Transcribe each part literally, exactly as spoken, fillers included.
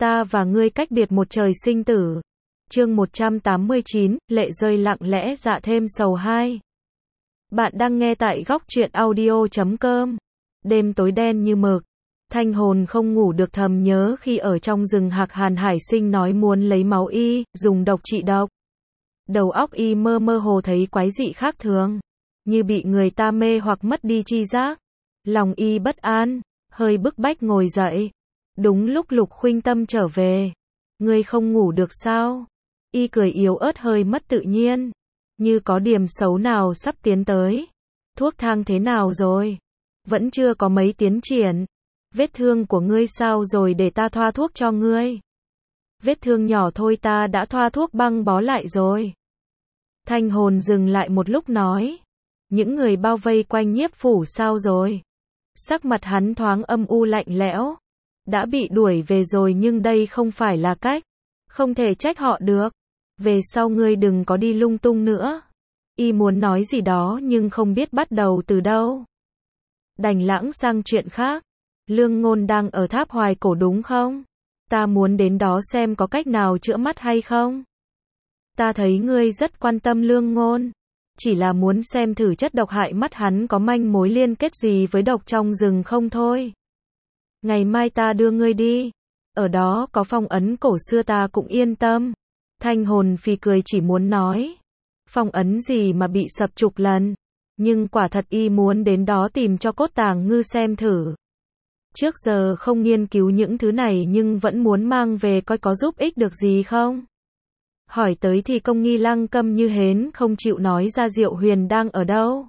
Ta và ngươi cách biệt một trời sinh tử. Chương một trăm tám mươi chín, lệ rơi lặng lẽ dạ thêm sầu hai. Bạn đang nghe tại góc truyện audio chấm com. Đêm tối đen như mực. Thanh hồn không ngủ được, thầm nhớ khi ở trong rừng Hạc Hàn Hải Sinh nói muốn lấy máu y, dùng độc trị độc. Đầu óc y mơ mơ hồ thấy quái dị khác thường, như bị người ta mê hoặc mất đi tri giác. Lòng y bất an, hơi bức bách ngồi dậy. Đúng lúc Lục Khuynh Tâm trở về. Ngươi không ngủ được sao? Y cười yếu ớt hơi mất tự nhiên, như có điểm xấu nào sắp tiến tới. Thuốc thang thế nào rồi? Vẫn chưa có mấy tiến triển. Vết thương của ngươi sao rồi để ta thoa thuốc cho ngươi? Vết thương nhỏ thôi, ta đã thoa thuốc băng bó lại rồi. Thanh hồn dừng lại một lúc nói. Những người bao vây quanh Nhiếp phủ sao rồi? Sắc mặt hắn thoáng âm u lạnh lẽo. Đã bị đuổi về rồi nhưng đây không phải là cách. Không thể trách họ được. Về sau ngươi đừng có đi lung tung nữa. Y muốn nói gì đó nhưng không biết bắt đầu từ đâu. Đành lãng sang chuyện khác. Lương Ngôn đang ở Tháp Hoài Cổ đúng không? Ta muốn đến đó xem có cách nào chữa mắt hay không. Ta thấy ngươi rất quan tâm Lương Ngôn. Chỉ là muốn xem thử chất độc hại mắt hắn có manh mối liên kết gì với độc trong rừng không thôi. Ngày mai ta đưa ngươi đi. Ở đó có phong ấn cổ xưa ta cũng yên tâm. Thanh hồn phì cười chỉ muốn nói. Phong ấn gì mà bị sập chục lần. Nhưng quả thật y muốn đến đó tìm cho Cốt Tàng Ngư xem thử. Trước giờ không nghiên cứu những thứ này nhưng vẫn muốn mang về coi có giúp ích được gì không. Hỏi tới thì Công Nghi Lăng câm như hến không chịu nói ra Diệu Huyền đang ở đâu.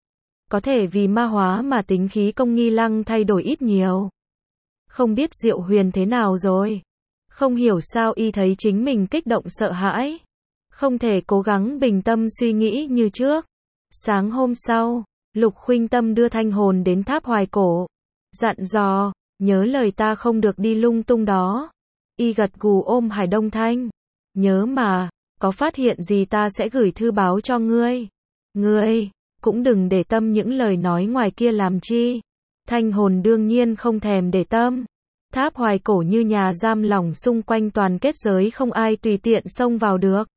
Có thể vì ma hóa mà tính khí Công Nghi Lăng thay đổi ít nhiều. Không biết Diệu Huyền thế nào rồi. Không hiểu sao y thấy chính mình kích động sợ hãi. Không thể cố gắng bình tâm suy nghĩ như trước. Sáng hôm sau, Lục Khuynh Tâm đưa Thanh hồn đến Tháp Hoài Cổ. Dặn dò, nhớ lời ta không được đi lung tung đó. Y gật gù ôm Hải Đông Thanh. Nhớ mà, có phát hiện gì ta sẽ gửi thư báo cho ngươi. Ngươi, cũng đừng để tâm những lời nói ngoài kia làm chi. Thanh hồn đương nhiên không thèm để tâm. Tháp Hoài Cổ như nhà giam lỏng, xung quanh toàn kết giới, không ai tùy tiện xông vào được.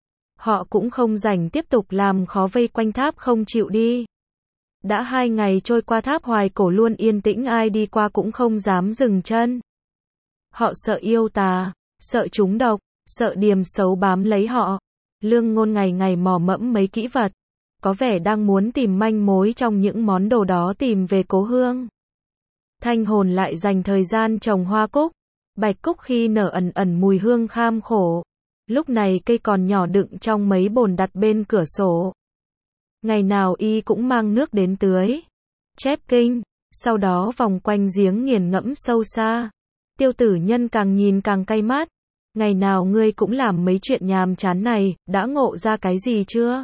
Họ cũng không rảnh tiếp tục làm khó vây quanh tháp không chịu đi. Đã hai ngày trôi qua, Tháp Hoài Cổ luôn yên tĩnh, ai đi qua cũng không dám dừng chân. Họ sợ yêu tà, sợ trúng độc, sợ điềm xấu bám lấy họ. Lương Ngôn ngày ngày mò mẫm mấy kỹ vật, có vẻ đang muốn tìm manh mối trong những món đồ đó tìm về cố hương. Thanh hồn lại dành thời gian trồng hoa cúc. Bạch cúc khi nở ẩn ẩn mùi hương kham khổ. Lúc này cây còn nhỏ đựng trong mấy bồn đặt bên cửa sổ. Ngày nào y cũng mang nước đến tưới, chép kinh, sau đó vòng quanh giếng nghiền ngẫm sâu xa. Tiêu Tử Nhân càng nhìn càng cay mắt. Ngày nào ngươi cũng làm mấy chuyện nhàm chán này, đã ngộ ra cái gì chưa?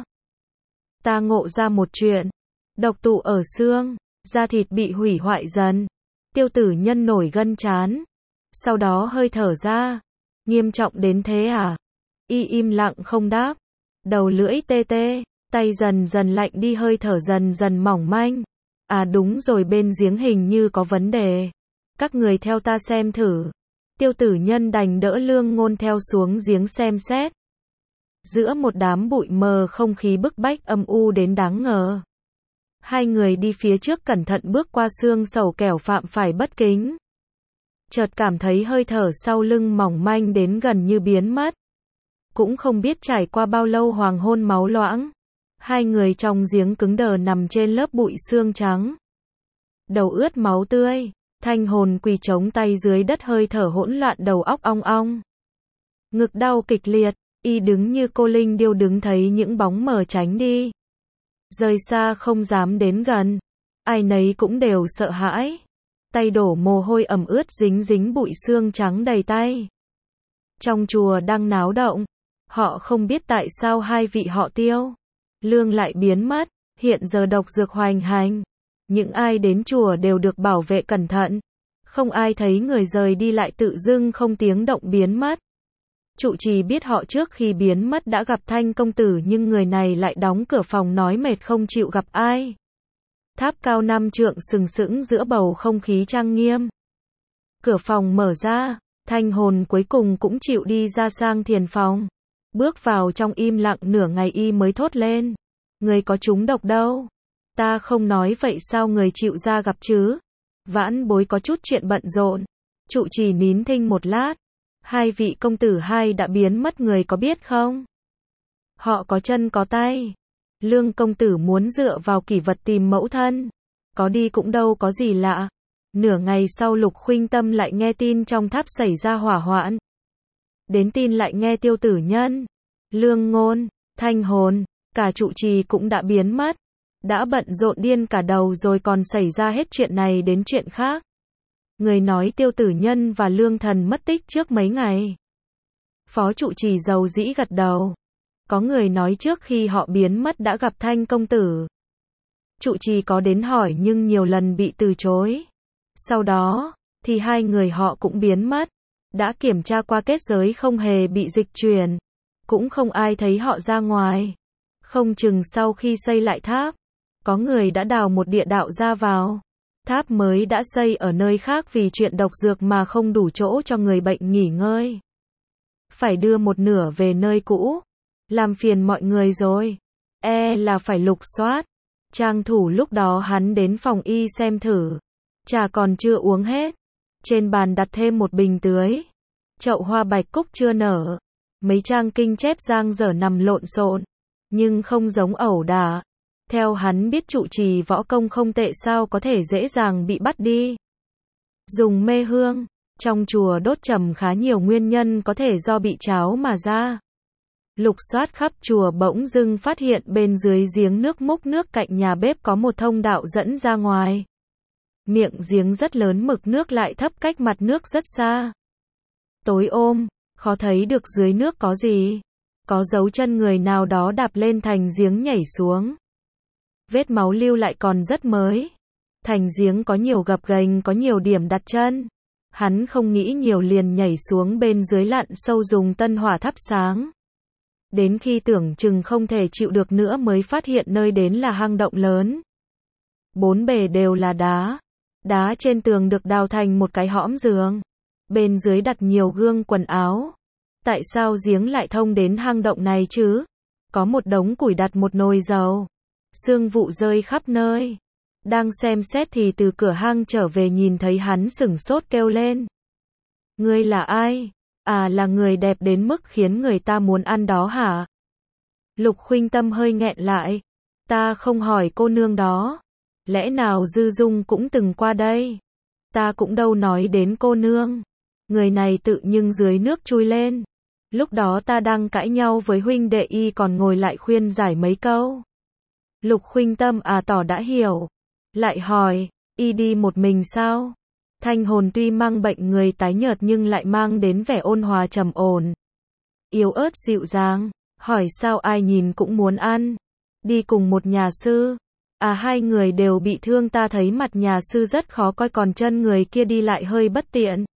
Ta ngộ ra một chuyện. Độc tụ ở xương, da thịt bị hủy hoại dần. Tiêu Tử Nhân nổi gân trán. Sau đó hơi thở ra. Nghiêm trọng đến thế à? Y im lặng không đáp. Đầu lưỡi tê tê, tay dần dần lạnh đi, hơi thở dần dần mỏng manh. À đúng rồi, bên giếng hình như có vấn đề. Các người theo ta xem thử. Tiêu Tử Nhân đành đỡ Lương Ngôn theo xuống giếng xem xét. Giữa một đám bụi mờ, không khí bức bách âm u đến đáng ngờ. Hai người đi phía trước cẩn thận bước qua xương sầu kẻo phạm phải bất kính. Chợt cảm thấy hơi thở sau lưng mỏng manh đến gần như biến mất. Cũng không biết trải qua bao lâu, hoàng hôn máu loãng. Hai người trong giếng cứng đờ nằm trên lớp bụi xương trắng. Đầu ướt máu tươi. Thanh hồn quỳ chống tay dưới đất, hơi thở hỗn loạn, đầu óc ong ong. Ngực đau kịch liệt, y đứng như cô linh điêu đứng thấy những bóng mờ tránh đi. Rời xa không dám đến gần. Ai nấy cũng đều sợ hãi. Tay đổ mồ hôi ẩm ướt, dính dính bụi xương trắng đầy tay. Trong chùa đang náo động. Họ không biết tại sao hai vị họ Tiêu, Lương lại biến mất. Hiện giờ độc dược hoành hành. Những ai đến chùa đều được bảo vệ cẩn thận. Không ai thấy người rời đi lại tự dưng không tiếng động biến mất. Trụ trì biết họ trước khi biến mất đã gặp Thanh công tử, nhưng người này lại đóng cửa phòng nói mệt không chịu gặp ai. Tháp cao năm trượng sừng sững giữa bầu không khí trang nghiêm. Cửa phòng mở ra, Thanh hồn cuối cùng cũng chịu đi ra sang thiền phòng. Bước vào trong im lặng nửa ngày y mới thốt lên. Người có trúng độc đâu. Ta không nói vậy sao người chịu ra gặp chứ? Vãn bối có chút chuyện bận rộn. Trụ trì nín thinh một lát. Hai vị công tử hai đã biến mất người có biết không? Họ có chân có tay. Lương công tử muốn dựa vào kỷ vật tìm mẫu thân. Có đi cũng đâu có gì lạ. Nửa ngày sau Lục Khuynh Tâm lại nghe tin trong tháp xảy ra hỏa hoạn. Đến tin lại nghe Tiêu Tử Nhân, Lương Ngôn, Thanh Hồn, cả trụ trì cũng đã biến mất. Đã bận rộn điên cả đầu rồi còn xảy ra hết chuyện này đến chuyện khác. Người nói Tiêu Tử Nhân và Lương Thần mất tích trước mấy ngày. Phó trụ trì dầu dĩ gật đầu. Có người nói trước khi họ biến mất đã gặp Thanh công tử. Trụ trì có đến hỏi nhưng nhiều lần bị từ chối. Sau đó, thì hai người họ cũng biến mất. Đã kiểm tra qua kết giới không hề bị dịch chuyển. Cũng không ai thấy họ ra ngoài. Không chừng sau khi xây lại tháp, có người đã đào một địa đạo ra vào. Tháp mới đã xây ở nơi khác vì chuyện độc dược mà không đủ chỗ cho người bệnh nghỉ ngơi. Phải đưa một nửa về nơi cũ. Làm phiền mọi người rồi. E là phải lục soát. Trang thủ lúc đó hắn đến phòng y xem thử. Trà còn chưa uống hết. Trên bàn đặt thêm một bình tưới. Chậu hoa bạch cúc chưa nở. Mấy trang kinh chép giang dở nằm lộn xộn. Nhưng không giống ẩu đả. Theo hắn biết trụ trì võ công không tệ sao có thể dễ dàng bị bắt đi. Dùng mê hương. Trong chùa đốt trầm khá nhiều nguyên nhân có thể do bị cháo mà ra. Lục soát khắp chùa bỗng dưng phát hiện bên dưới giếng nước múc nước cạnh nhà bếp có một thông đạo dẫn ra ngoài. Miệng giếng rất lớn, mực nước lại thấp, cách mặt nước rất xa. Tối ôm, khó thấy được dưới nước có gì. Có dấu chân người nào đó đạp lên thành giếng nhảy xuống. Vết máu lưu lại còn rất mới. Thành giếng có nhiều gập ghềnh, có nhiều điểm đặt chân. Hắn không nghĩ nhiều liền nhảy xuống bên dưới lặn sâu dùng tân hỏa thắp sáng. Đến khi tưởng chừng không thể chịu được nữa mới phát hiện nơi đến là hang động lớn. Bốn bề đều là đá. Đá trên tường được đào thành một cái hõm giường. Bên dưới đặt nhiều gương quần áo. Tại sao giếng lại thông đến hang động này chứ? Có một đống củi, đặt một nồi dầu. Sương vụ rơi khắp nơi. Đang xem xét thì từ cửa hang trở về nhìn thấy hắn sửng sốt kêu lên. Ngươi là ai? À, là người đẹp đến mức khiến người ta muốn ăn đó hả? Lục Khuynh Tâm hơi nghẹn lại. Ta không hỏi cô nương đó. Lẽ nào Dư Dung cũng từng qua đây? Ta cũng đâu nói đến cô nương. Người này tự nhưng dưới nước chui lên. Lúc đó ta đang cãi nhau với huynh đệ y còn ngồi lại khuyên giải mấy câu. Lục Khuynh Tâm à tỏ đã hiểu. Lại hỏi, y đi một mình sao? Thanh hồn tuy mang bệnh người tái nhợt nhưng lại mang đến vẻ ôn hòa trầm ổn. Yếu ớt dịu dàng, hỏi sao ai nhìn cũng muốn ăn. Đi cùng một nhà sư. À, hai người đều bị thương, ta thấy mặt nhà sư rất khó coi còn chân người kia đi lại hơi bất tiện.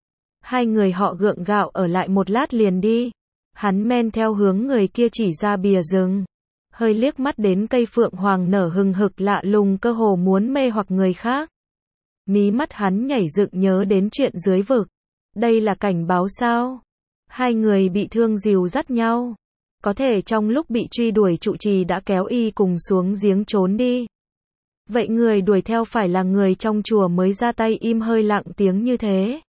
Hai người họ gượng gạo ở lại một lát liền đi. Hắn men theo hướng người kia chỉ ra bìa rừng. Hơi liếc mắt đến cây phượng hoàng nở hừng hực lạ lùng, cơ hồ muốn mê hoặc người khác. Mí mắt hắn nhảy dựng nhớ đến chuyện dưới vực. Đây là cảnh báo sao? Hai người bị thương dìu dắt nhau. Có thể trong lúc bị truy đuổi trụ trì đã kéo y cùng xuống giếng trốn đi. Vậy người đuổi theo phải là người trong chùa mới ra tay? Im hơi lặng tiếng như thế.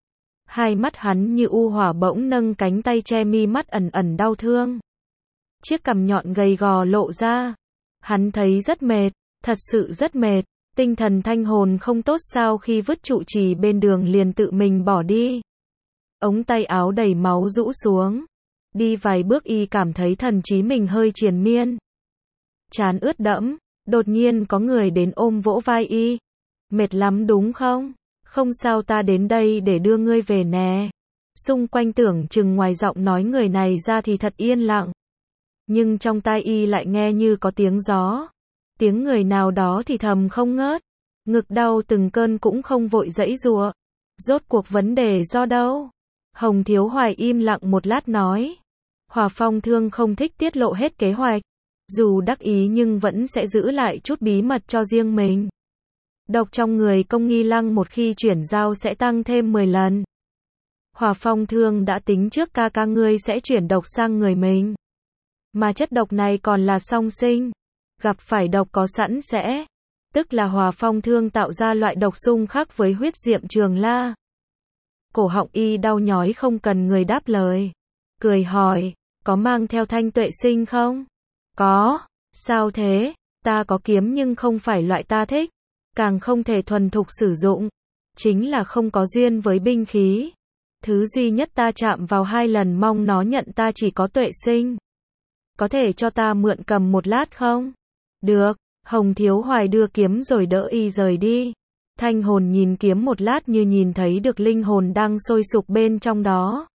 Hai mắt hắn như u hỏa, bỗng nâng cánh tay che mi mắt ẩn ẩn đau thương. Chiếc cằm nhọn gầy gò lộ ra. Hắn thấy rất mệt, thật sự rất mệt. Tinh thần thanh hồn không tốt sao khi vứt trụ trì bên đường liền tự mình bỏ đi. Ống tay áo đầy máu rũ xuống. Đi vài bước y cảm thấy thần trí mình hơi triền miên. Trán ướt đẫm, đột nhiên có người đến ôm vỗ vai y. Mệt lắm đúng không? Không sao, ta đến đây để đưa ngươi về nè. Xung quanh tưởng chừng ngoài giọng nói người này ra thì thật yên lặng. Nhưng trong tai y lại nghe như có tiếng gió. Tiếng người nào đó thì thầm không ngớt. Ngực đau từng cơn cũng không vội giãy giụa. Rốt cuộc vấn đề do đâu? Hồng Thiếu Hoài im lặng một lát nói. Hỏa Phong Thương không thích tiết lộ hết kế hoạch. Dù đắc ý nhưng vẫn sẽ giữ lại chút bí mật cho riêng mình. Độc trong người Công Nghi Lăng một khi chuyển giao sẽ tăng thêm mười lần. Hỏa Phong Thương đã tính trước ca ca ngươi sẽ chuyển độc sang người mình. Mà chất độc này còn là song sinh. Gặp phải độc có sẵn sẽ. Tức là Hỏa Phong Thương tạo ra loại độc xung khắc với huyết diệm Trường La. Cổ họng y đau nhói không cần người đáp lời. Cười hỏi, có mang theo thanh tuệ sinh không? Có. Sao thế? Ta có kiếm nhưng không phải loại ta thích. Càng không thể thuần thục sử dụng. Chính là không có duyên với binh khí. Thứ duy nhất ta chạm vào hai lần mong nó nhận ta chỉ có tuệ sinh. Có thể cho ta mượn cầm một lát không? Được. Hồng Thiếu Hoài đưa kiếm rồi đỡ y rời đi. Thanh hồn nhìn kiếm một lát như nhìn thấy được linh hồn đang sôi sục bên trong đó.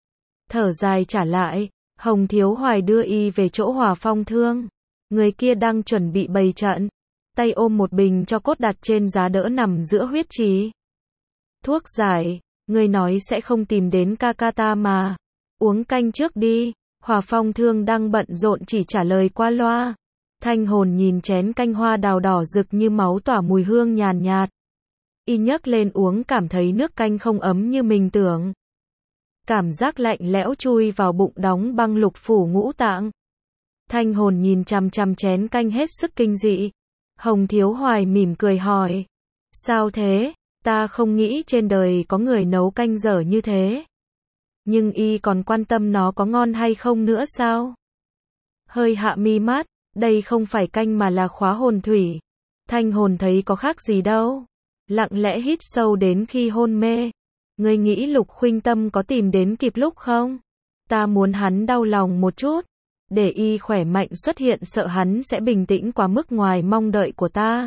Thở dài trả lại. Hồng Thiếu Hoài đưa y về chỗ Hỏa Phong Thương. Người kia đang chuẩn bị bày trận. Tay ôm một bình cho cốt đặt trên giá đỡ nằm giữa huyết trì. Thuốc giải. Ngươi nói sẽ không tìm đến ca ca ta mà. Uống canh trước đi. Hỏa Phong Thương đang bận rộn chỉ trả lời qua loa. Thanh hồn nhìn chén canh hoa đào đỏ rực như máu tỏa mùi hương nhàn nhạt. Y nhấc lên uống cảm thấy nước canh không ấm như mình tưởng. Cảm giác lạnh lẽo chui vào bụng đóng băng lục phủ ngũ tạng. Thanh hồn nhìn chằm chằm chén canh hết sức kinh dị. Hồng Thiếu Hoài mỉm cười hỏi. Sao thế? Ta không nghĩ trên đời có người nấu canh dở như thế. Nhưng y còn quan tâm nó có ngon hay không nữa sao? Hơi hạ mi mắt. Đây không phải canh mà là khóa hồn thủy. Thanh hồn thấy có khác gì đâu. Lặng lẽ hít sâu đến khi hôn mê. Ngươi nghĩ Lục Khuynh Tâm có tìm đến kịp lúc không? Ta muốn hắn đau lòng một chút. Để y khỏe mạnh xuất hiện sợ hắn sẽ bình tĩnh quá mức ngoài mong đợi của ta.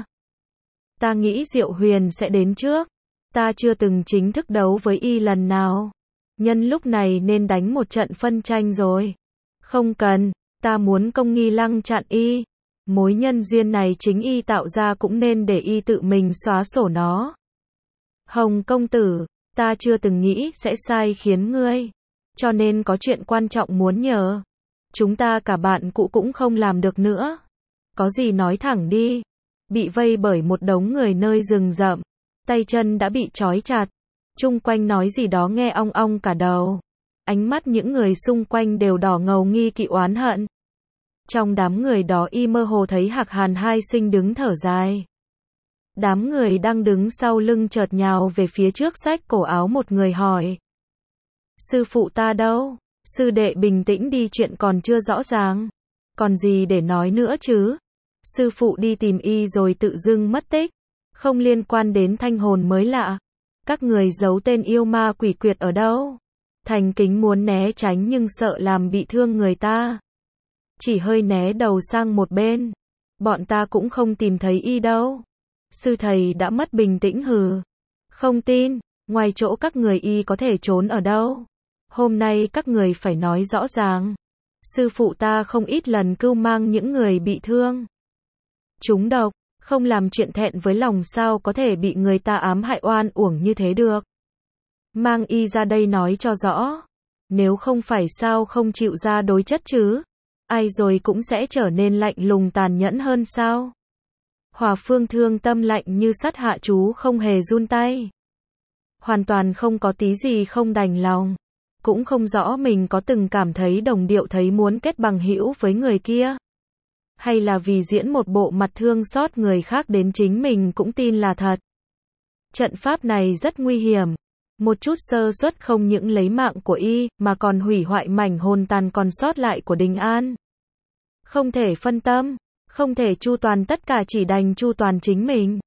Ta nghĩ Diệu Huyền sẽ đến trước. Ta chưa từng chính thức đấu với y lần nào. Nhân lúc này nên đánh một trận phân tranh rồi. Không cần. Ta muốn công nghi lăng chặn y. Mối nhân duyên này chính y tạo ra cũng nên để y tự mình xóa sổ nó. Hồng công tử, ta chưa từng nghĩ sẽ sai khiến ngươi. Cho nên có chuyện quan trọng muốn nhờ. Chúng ta cả bạn cũ cũng không làm được nữa. Có gì nói thẳng đi. Bị vây bởi một đống người nơi rừng rậm. Tay chân đã bị trói chặt. Chung quanh nói gì đó nghe ong ong cả đầu. Ánh mắt những người xung quanh đều đỏ ngầu nghi kỵ oán hận. Trong đám người đó y mơ hồ thấy Hạc Hàn hai sinh đứng thở dài. Đám người đang đứng sau lưng chợt nhào về phía trước xách cổ áo một người hỏi. Sư phụ ta đâu? Sư đệ bình tĩnh đi, chuyện còn chưa rõ ràng. Còn gì để nói nữa chứ? Sư phụ đi tìm y rồi tự dưng mất tích. Không liên quan đến Thanh hồn mới lạ. Các người giấu tên yêu ma quỷ quyệt ở đâu? Thành Kính muốn né tránh nhưng sợ làm bị thương người ta. Chỉ hơi né đầu sang một bên. Bọn ta cũng không tìm thấy y đâu. Sư thầy đã mất bình tĩnh hừ. Không tin, ngoài chỗ các người y có thể trốn ở đâu. Hôm nay các người phải nói rõ ràng. Sư phụ ta không ít lần cưu mang những người bị thương. Chúng độc, không làm chuyện thẹn với lòng sao có thể bị người ta ám hại oan uổng như thế được. Mang y ra đây nói cho rõ. Nếu không phải sao không chịu ra đối chất chứ. Ai rồi cũng sẽ trở nên lạnh lùng tàn nhẫn hơn sao. Hỏa Phương Thương tâm lạnh như sắt, hạ chú không hề run tay. Hoàn toàn không có tí gì không đành lòng. Cũng không rõ mình có từng cảm thấy đồng điệu thấy muốn kết bằng hữu với người kia. Hay là vì diễn một bộ mặt thương xót người khác đến chính mình cũng tin là thật. Trận pháp này rất nguy hiểm. Một chút sơ suất không những lấy mạng của y, mà còn hủy hoại mảnh hồn tàn còn sót lại của Đình An. Không thể phân tâm, không thể chu toàn tất cả, chỉ đành chu toàn chính mình.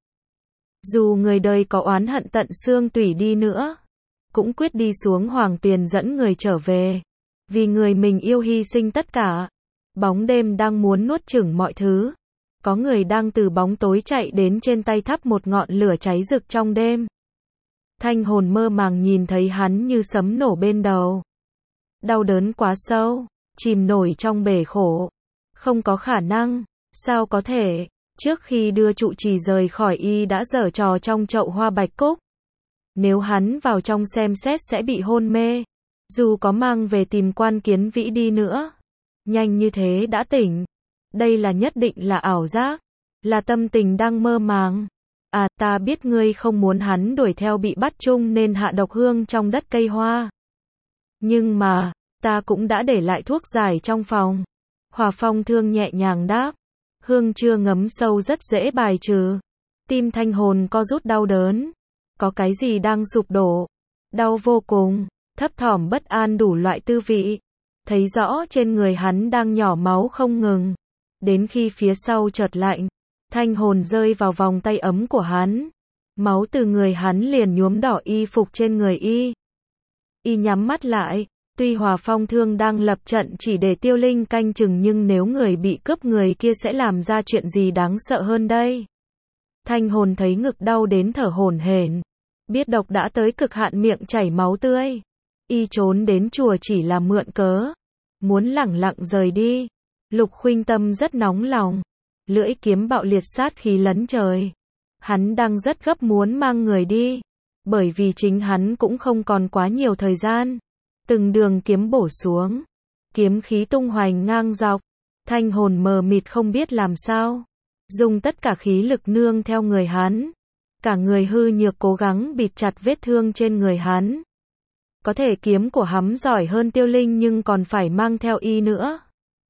Dù người đời có oán hận tận xương tủy đi nữa, cũng quyết đi xuống Hoàng Tuyền dẫn người trở về. Vì người mình yêu hy sinh tất cả. Bóng đêm đang muốn nuốt chửng mọi thứ. Có người đang từ bóng tối chạy đến trên tay thắp một ngọn lửa cháy rực trong đêm. Thanh hồn mơ màng nhìn thấy hắn như sấm nổ bên đầu. Đau đớn quá sâu, chìm nổi trong bể khổ. Không có khả năng, sao có thể, trước khi đưa trụ trì rời khỏi y đã giở trò trong chậu hoa bạch cúc. Nếu hắn vào trong xem xét sẽ bị hôn mê, dù có mang về tìm Quan Kiến Vĩ đi nữa. Nhanh như thế đã tỉnh. Đây là nhất định là ảo giác, là tâm tình đang mơ màng. À, ta biết ngươi không muốn hắn đuổi theo bị bắt chung nên hạ độc hương trong đất cây hoa. Nhưng mà, ta cũng đã để lại thuốc giải trong phòng. Hòa Phong Thương nhẹ nhàng đáp. Hương chưa ngấm sâu rất dễ bài trừ. Tim Thanh Hồn co rút đau đớn. Có cái gì đang sụp đổ. Đau vô cùng, thấp thỏm bất an đủ loại tư vị. Thấy rõ trên người hắn đang nhỏ máu không ngừng. Đến khi phía sau chợt lạnh, Thanh Hồn rơi vào vòng tay ấm của hắn. Máu từ người hắn liền nhuốm đỏ y phục trên người y. Y nhắm mắt lại. Tuy Hòa Phong Thương đang lập trận chỉ để Tiêu Linh canh chừng, nhưng nếu người bị cướp người kia sẽ làm ra chuyện gì đáng sợ hơn đây. Thanh Hồn thấy ngực đau đến thở hổn hển. Biết độc đã tới cực hạn, miệng chảy máu tươi. Y trốn đến chùa chỉ là mượn cớ. Muốn lẳng lặng rời đi. Lục Khuynh Tâm rất nóng lòng. Lưỡi kiếm bạo liệt sát khí lấn trời. Hắn đang rất gấp muốn mang người đi. Bởi vì chính hắn cũng không còn quá nhiều thời gian. Từng đường kiếm bổ xuống. Kiếm khí tung hoành ngang dọc. Thanh Hồn mờ mịt không biết làm sao. Dùng tất cả khí lực nương theo người hắn. Cả người hư nhược cố gắng bịt chặt vết thương trên người hắn. Có thể kiếm của hắn giỏi hơn Tiêu Linh nhưng còn phải mang theo y nữa.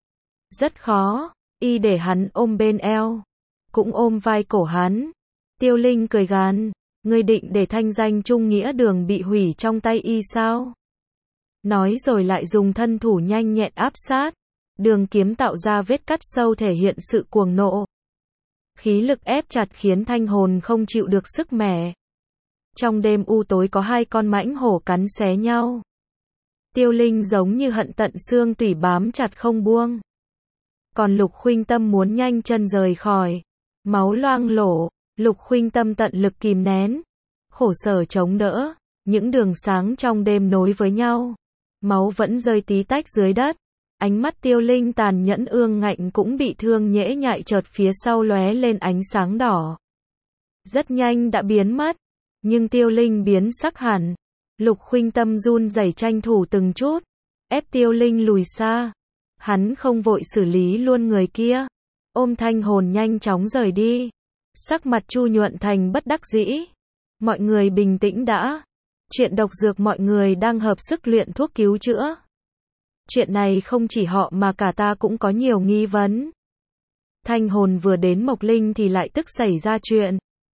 Rất khó. Y để hắn ôm bên eo. Cũng ôm vai cổ hắn. Tiêu Linh cười gằn. Ngươi định để thanh danh Trung Nghĩa Đường bị hủy trong tay y sao? Nói rồi lại dùng thân thủ nhanh nhẹn áp sát. Đường kiếm tạo ra vết cắt sâu thể hiện sự cuồng nộ. Khí lực ép chặt khiến Thanh Hồn không chịu được sức mẻ. Trong đêm u tối có hai con mãnh hổ cắn xé nhau. Tiêu Linh giống như hận tận xương tủy bám chặt không buông. Còn Lục Khuynh Tâm muốn nhanh chân rời khỏi. Máu loang lổ, Lục Khuynh Tâm tận lực kìm nén. Khổ sở chống đỡ, những đường sáng trong đêm nối với nhau. Máu vẫn rơi tí tách dưới đất. Ánh mắt Tiêu Linh tàn nhẫn ương ngạnh cũng bị thương nhễ nhại, chợt phía sau lóe lên ánh sáng đỏ. Rất nhanh đã biến mất. Nhưng Tiêu Linh biến sắc hẳn. Lục Khuynh Tâm run rẩy tranh thủ từng chút. Ép Tiêu Linh lùi xa. Hắn không vội xử lý luôn người kia. Ôm Thanh Hồn nhanh chóng rời đi. Sắc mặt Chu nhuận thành bất đắc dĩ. Mọi người bình tĩnh đã. Chuyện độc dược mọi người đang hợp sức luyện thuốc cứu chữa. Chuyện này không chỉ họ mà cả ta cũng có nhiều nghi vấn. Thanh Hồn vừa đến Mộc Linh thì lại tức xảy ra chuyện.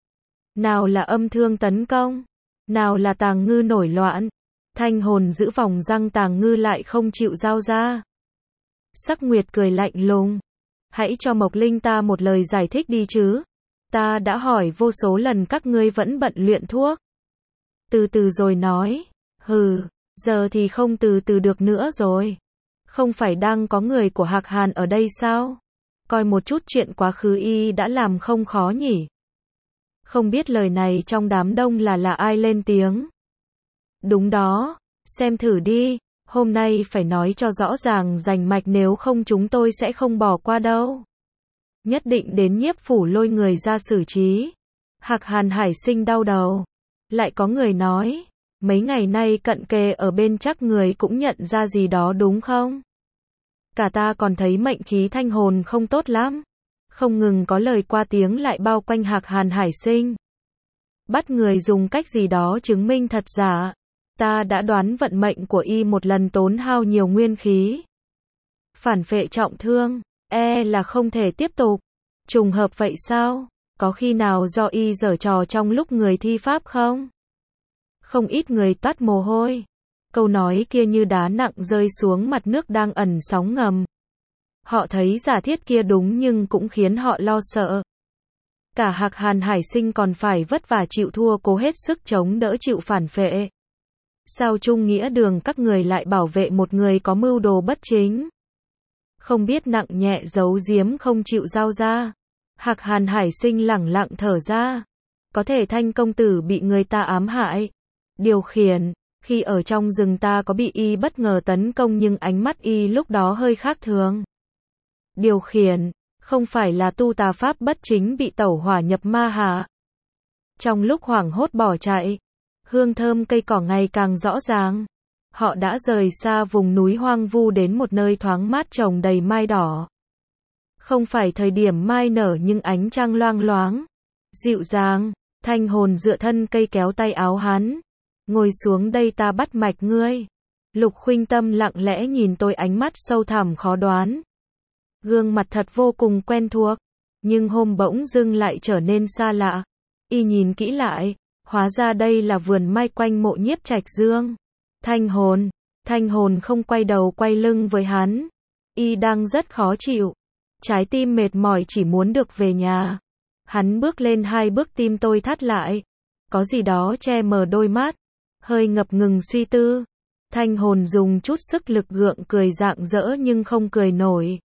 Nào là âm thương tấn công, nào là Tàng Ngư nổi loạn. Thanh Hồn giữ vòng răng Tàng Ngư lại không chịu giao ra. Sắc Nguyệt cười lạnh lùng. Hãy cho Mộc Linh ta một lời giải thích đi chứ. Ta đã hỏi vô số lần các ngươi vẫn bận luyện thuốc. Từ từ rồi nói. Hừ, giờ thì không từ từ được nữa rồi. Không phải đang có người của Hạc Hàn ở đây sao? Coi một chút chuyện quá khứ y đã làm không khó nhỉ? Không biết lời này trong đám đông là là ai lên tiếng. Đúng đó, xem thử đi, hôm nay phải nói cho rõ ràng rành mạch, nếu không chúng tôi sẽ không bỏ qua đâu. Nhất định đến Nhiếp phủ lôi người ra xử trí. Hạc Hàn Hải Sinh đau đầu. Lại có người nói, mấy ngày nay cận kề ở bên chắc người cũng nhận ra gì đó đúng không? Cả ta còn thấy mệnh khí Thanh Hồn không tốt lắm. Không ngừng có lời qua tiếng lại bao quanh Hạc Hàn Hải Sinh. Bắt người dùng cách gì đó chứng minh thật giả. Ta đã đoán vận mệnh của y một lần tốn hao nhiều nguyên khí. Phản phệ trọng thương, e là không thể tiếp tục. Trùng hợp vậy sao? Có khi nào do y giở trò trong lúc người thi pháp không? Không ít người toát mồ hôi. Câu nói kia như đá nặng rơi xuống mặt nước đang ẩn sóng ngầm. Họ thấy giả thiết kia đúng nhưng cũng khiến họ lo sợ. Cả Hạc Hàn Hải Sinh còn phải vất vả chịu thua, cố hết sức chống đỡ chịu phản phệ. Sao Trung Nghĩa Đường các người lại bảo vệ một người có mưu đồ bất chính? Không biết nặng nhẹ giấu giếm không chịu giao ra. Hạc Hàn Hải Sinh lẳng lặng thở ra. Có thể Thanh công tử bị người ta ám hại. Điều khiển, khi ở trong rừng ta có bị y bất ngờ tấn công nhưng ánh mắt y lúc đó hơi khác thường. Điều khiển, không phải là tu tà pháp bất chính bị tẩu hỏa nhập ma hả? Trong lúc hoảng hốt bỏ chạy, hương thơm cây cỏ ngày càng rõ ràng. Họ đã rời xa vùng núi hoang vu đến một nơi thoáng mát trồng đầy mai đỏ. Không phải thời điểm mai nở nhưng ánh trăng loang loáng, dịu dàng. Thanh Hồn dựa thân cây kéo tay áo hắn. Ngồi xuống đây ta bắt mạch ngươi. Lục Khuynh Tâm lặng lẽ nhìn tôi, ánh mắt sâu thẳm khó đoán. Gương mặt thật vô cùng quen thuộc, nhưng hôm bỗng dưng lại trở nên xa lạ. Y nhìn kỹ lại, hóa ra đây là vườn mai quanh mộ Nhiếp Trạch Dương. Thanh Hồn, Thanh Hồn không quay đầu quay lưng với hắn. Y đang rất khó chịu, trái tim mệt mỏi chỉ muốn được về nhà. Hắn bước lên hai bước, tim tôi thắt lại. Có gì đó che mờ đôi mắt, hơi ngập ngừng suy tư. Thanh Hồn dùng chút sức lực gượng cười rạng rỡ nhưng không cười nổi.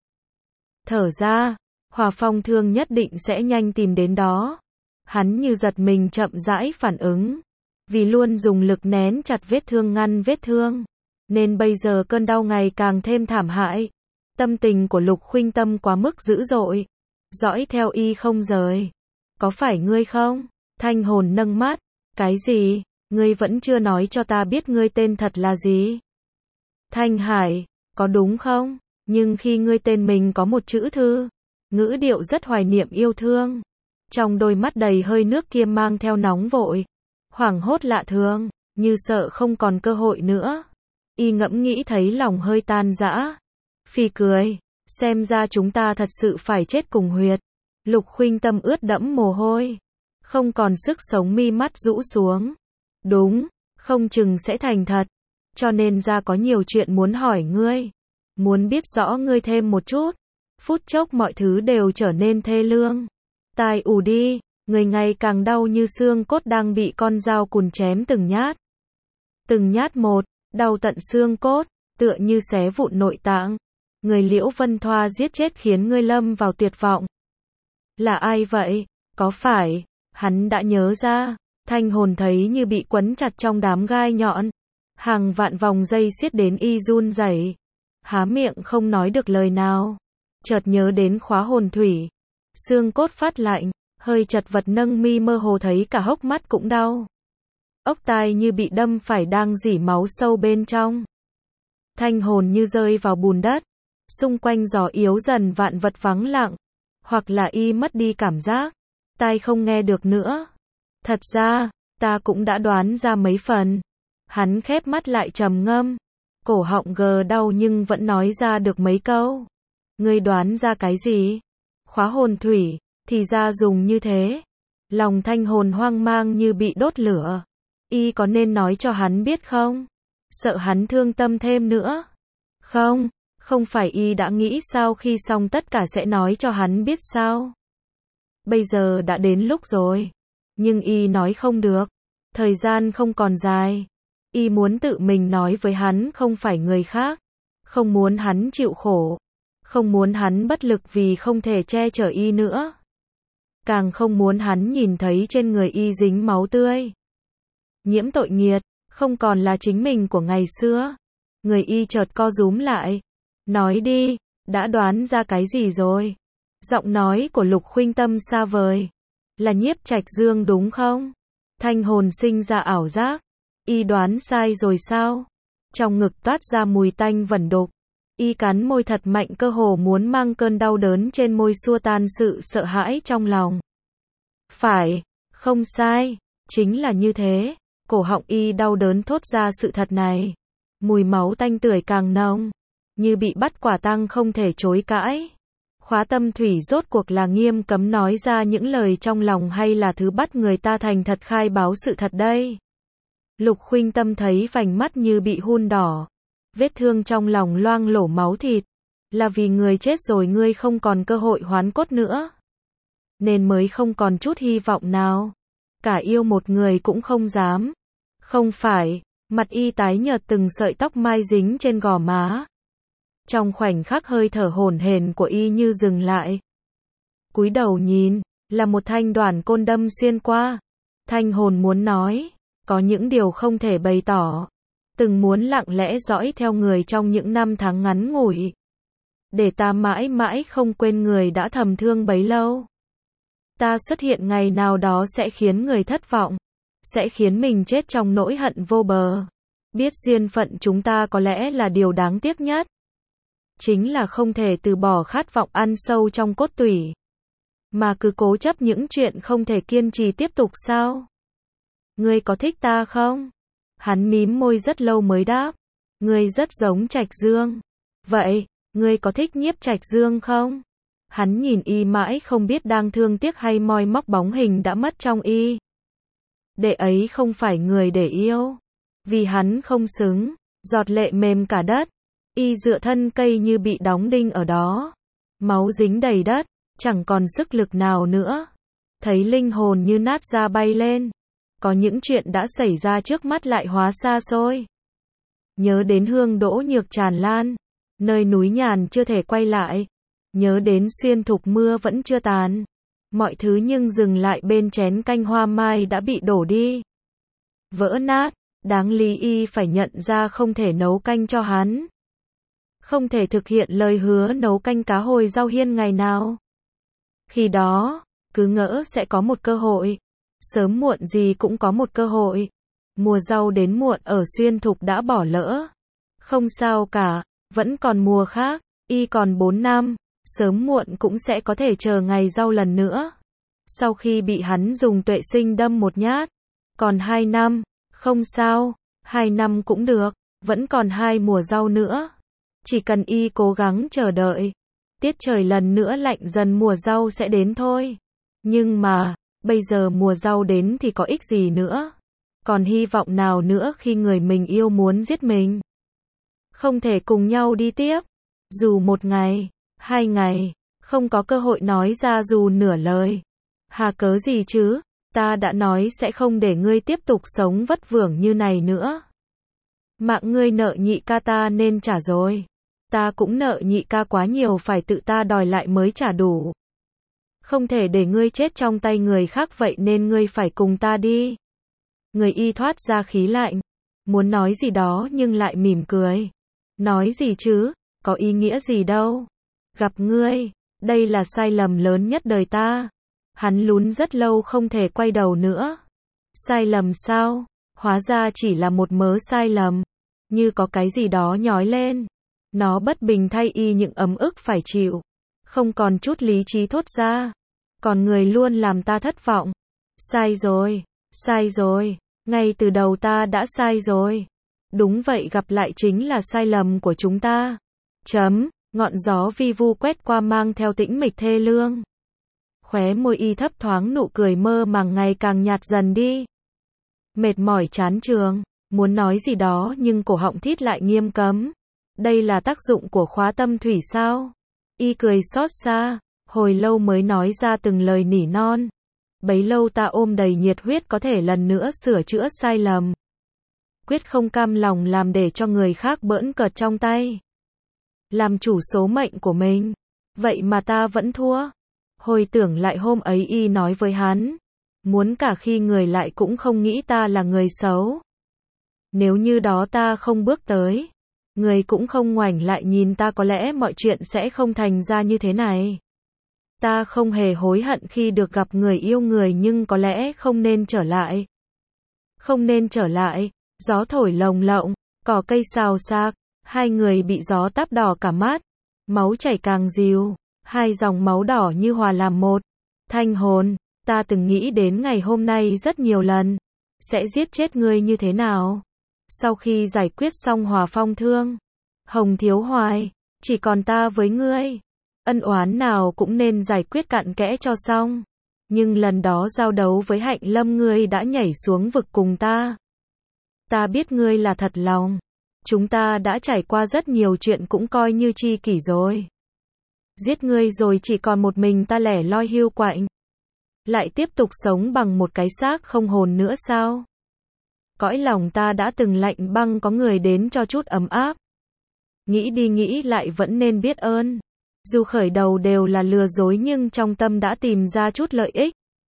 Thở ra, Hòa Phong Thương nhất định sẽ nhanh tìm đến đó. Hắn như giật mình chậm rãi phản ứng. Vì luôn dùng lực nén chặt vết thương ngăn vết thương, nên bây giờ cơn đau ngày càng thêm thảm hại. Tâm tình của Lục Khuynh Tâm quá mức dữ dội, dõi theo y không rời. Có phải ngươi không? Thanh Hồn nâng mắt. Cái gì? Ngươi vẫn chưa nói cho ta biết ngươi tên thật là gì? Thanh Hải, có đúng không? Nhưng khi ngươi tên mình có một chữ thư, ngữ điệu rất hoài niệm yêu thương. Trong đôi mắt đầy hơi nước kia mang theo nóng vội, hoảng hốt lạ thường, như sợ không còn cơ hội nữa. Y ngẫm nghĩ thấy lòng hơi tan rã. Phì cười, xem ra chúng ta thật sự phải chết cùng huyệt. Lục Khuynh Tâm ướt đẫm mồ hôi, không còn sức sống, mi mắt rũ xuống. Đúng, không chừng sẽ thành thật. Cho nên ra có nhiều chuyện muốn hỏi ngươi. Muốn biết rõ ngươi thêm một chút. Phút chốc mọi thứ đều trở nên thê lương. Tai ù đi, người ngày càng đau như xương cốt đang bị con dao cùn chém từng nhát. Từng nhát một, đau tận xương cốt, tựa như xé vụn nội tạng. Người Liễu Vân Thoa giết chết khiến ngươi lâm vào tuyệt vọng. Là ai vậy? Có phải? Hắn đã nhớ ra. Thanh Hồn thấy như bị quấn chặt trong đám gai nhọn. Hàng vạn vòng dây siết đến y run rẩy, há miệng không nói được lời nào. Chợt nhớ đến khóa hồn thủy. Xương cốt phát lạnh, hơi chật vật nâng mi, mơ hồ thấy cả hốc mắt cũng đau. Ốc tai như bị đâm phải đang rỉ máu sâu bên trong. Thanh Hồn như rơi vào bùn đất. Xung quanh gió yếu dần, vạn vật vắng lặng. Hoặc là y mất đi cảm giác, tai không nghe được nữa. Thật ra, ta cũng đã đoán ra mấy phần. Hắn khép mắt lại trầm ngâm. Cổ họng gờ đau nhưng vẫn nói ra được mấy câu. Ngươi đoán ra cái gì? Khóa hồn thủy, thì ra dùng như thế. Lòng Thanh Hồn hoang mang như bị đốt lửa. Y có nên nói cho hắn biết không? Sợ hắn thương tâm thêm nữa. Không, không phải y đã nghĩ sau khi xong tất cả sẽ nói cho hắn biết sao? Bây giờ đã đến lúc rồi. Nhưng y nói không được. Thời gian không còn dài. Y muốn tự mình nói với hắn, không phải người khác. Không muốn hắn chịu khổ. Không muốn hắn bất lực vì không thể che chở y nữa. Càng không muốn hắn nhìn thấy trên người y dính máu tươi. Nhiễm tội nghiệt, không còn là chính mình của ngày xưa. Người y chợt co rúm lại. Nói đi, đã đoán ra cái gì rồi? Giọng nói của Lục Khuynh Tâm xa vời. Là Nhiếp Trạch Dương đúng không? Thanh Hồn sinh ra ảo giác. Y đoán sai rồi sao? Trong ngực toát ra mùi tanh vẩn đục. Y cắn môi thật mạnh, cơ hồ muốn mang cơn đau đớn trên môi xua tan sự sợ hãi trong lòng. Phải, không sai, chính là như thế. Cổ họng y đau đớn thốt ra sự thật này. Mùi máu tanh tưởi càng nồng, như bị bắt quả tang không thể chối cãi. Khóa tâm thủy rốt cuộc là nghiêm cấm nói ra những lời trong lòng hay là thứ bắt người ta thành thật khai báo sự thật đây? Lục Khuynh Tâm thấy vành mắt như bị hun đỏ. Vết thương trong lòng loang lổ máu thịt. Là vì người chết rồi ngươi không còn cơ hội hoán cốt nữa. Nên mới không còn chút hy vọng nào. Cả yêu một người cũng không dám. Không phải, mặt y tái nhợt, từng sợi tóc mai dính trên gò má. Trong khoảnh khắc hơi thở hổn hển của y như dừng lại. Cúi đầu nhìn, là một thanh đoản côn đâm xuyên qua. Thanh Hồn muốn nói, có những điều không thể bày tỏ. Từng muốn lặng lẽ dõi theo người trong những năm tháng ngắn ngủi. Để ta mãi mãi không quên người đã thầm thương bấy lâu. Ta xuất hiện ngày nào đó sẽ khiến người thất vọng. Sẽ khiến mình chết trong nỗi hận vô bờ. Biết duyên phận chúng ta có lẽ là điều đáng tiếc nhất. Chính là không thể từ bỏ khát vọng ăn sâu trong cốt tủy. Mà cứ cố chấp những chuyện không thể kiên trì tiếp tục sao? Ngươi có thích ta không? Hắn mím môi rất lâu mới đáp. Ngươi rất giống Trạch Dương. Vậy, ngươi có thích Nhiếp Trạch Dương không? Hắn nhìn y mãi không biết đang thương tiếc hay moi móc bóng hình đã mất trong y. Đệ ấy không phải người để yêu. Vì hắn không xứng. Giọt lệ mềm cả đất. Y dựa thân cây như bị đóng đinh ở đó. Máu dính đầy đất. Chẳng còn sức lực nào nữa. Thấy linh hồn như nát ra bay lên. Có những chuyện đã xảy ra trước mắt lại hóa xa xôi. Nhớ đến hương đỗ nhược tràn lan. Nơi núi nhàn chưa thể quay lại. Nhớ đến xuyên thục mưa vẫn chưa tàn. Mọi thứ nhưng dừng lại bên chén canh hoa mai đã bị đổ đi. Vỡ nát. Đáng lý y phải nhận ra không thể nấu canh cho hắn. Không thể thực hiện lời hứa nấu canh cá hồi rau hiên ngày nào. Khi đó, cứ ngỡ sẽ có một cơ hội. Sớm muộn gì cũng có một cơ hội. Mùa rau đến muộn ở xuyên thục đã bỏ lỡ. Không sao cả, vẫn còn mùa khác, y còn bốn năm, sớm muộn cũng sẽ có thể chờ ngày rau lần nữa. Sau khi bị hắn dùng tuệ sinh đâm một nhát, còn hai năm, không sao, hai năm cũng được, vẫn còn hai mùa rau nữa. Chỉ cần y cố gắng chờ đợi, tiết trời lần nữa lạnh dần mùa rau sẽ đến thôi. Nhưng mà, bây giờ mùa rau đến thì có ích gì nữa? Còn hy vọng nào nữa khi người mình yêu muốn giết mình? Không thể cùng nhau đi tiếp. Dù một ngày, hai ngày, không có cơ hội nói ra dù nửa lời. Hà cớ gì chứ? Ta đã nói sẽ không để ngươi tiếp tục sống vất vưởng như này nữa. Mạng ngươi nợ nhị ca ta nên trả rồi. Ta cũng nợ nhị ca quá nhiều phải tự ta đòi lại mới trả đủ. Không thể để ngươi chết trong tay người khác vậy nên ngươi phải cùng ta đi. Người y thoát ra khí lạnh. Muốn nói gì đó nhưng lại mỉm cười. Nói gì chứ, có ý nghĩa gì đâu. Gặp ngươi, đây là sai lầm lớn nhất đời ta. Hắn lún rất lâu không thể quay đầu nữa. Sai lầm sao? Hóa ra chỉ là một mớ sai lầm. Như có cái gì đó nhói lên. Nó bất bình thay y những ấm ức phải chịu. Không còn chút lý trí thốt ra. Còn người luôn làm ta thất vọng. Sai rồi, sai rồi. Ngay từ đầu ta đã sai rồi. Đúng vậy, gặp lại chính là sai lầm của chúng ta. Chấm, ngọn gió vi vu quét qua mang theo tĩnh mịch thê lương. Khóe môi y thấp thoáng nụ cười mơ màng ngày càng nhạt dần đi. Mệt mỏi chán trường, muốn nói gì đó nhưng cổ họng thít lại nghiêm cấm. Đây là tác dụng của khóa tâm thủy sao? Y cười xót xa, hồi lâu mới nói ra từng lời nỉ non. Bấy lâu ta ôm đầy nhiệt huyết có thể lần nữa sửa chữa sai lầm. Quyết không cam lòng làm để cho người khác bỡn cợt trong tay. Làm chủ số mệnh của mình. Vậy mà ta vẫn thua. Hồi tưởng lại hôm ấy y nói với hắn. Muốn cả khi người lại cũng không nghĩ ta là người xấu. Nếu như đó ta không bước tới. Người cũng không ngoảnh lại nhìn ta có lẽ mọi chuyện sẽ không thành ra như thế này. Ta không hề hối hận khi được gặp người yêu người nhưng có lẽ không nên trở lại. Không nên trở lại, gió thổi lồng lộng, cỏ cây xào xạc, hai người bị gió táp đỏ cả mắt, máu chảy càng dịu, hai dòng máu đỏ như hòa làm một. Thanh hồn, ta từng nghĩ đến ngày hôm nay rất nhiều lần, sẽ giết chết ngươi như thế nào. Sau khi giải quyết xong Hòa Phong Thương, Hồng Thiếu Hoài, chỉ còn ta với ngươi. Ân oán nào cũng nên giải quyết cặn kẽ cho xong. Nhưng lần đó giao đấu với Hạnh Lâm ngươi đã nhảy xuống vực cùng ta. Ta biết ngươi là thật lòng. Chúng ta đã trải qua rất nhiều chuyện cũng coi như tri kỷ rồi. Giết ngươi rồi chỉ còn một mình ta lẻ loi hiu quạnh. Lại tiếp tục sống bằng một cái xác không hồn nữa sao? Cõi lòng ta đã từng lạnh băng có người đến cho chút ấm áp. Nghĩ đi nghĩ lại vẫn nên biết ơn. Dù khởi đầu đều là lừa dối nhưng trong tâm đã tìm ra chút lợi ích.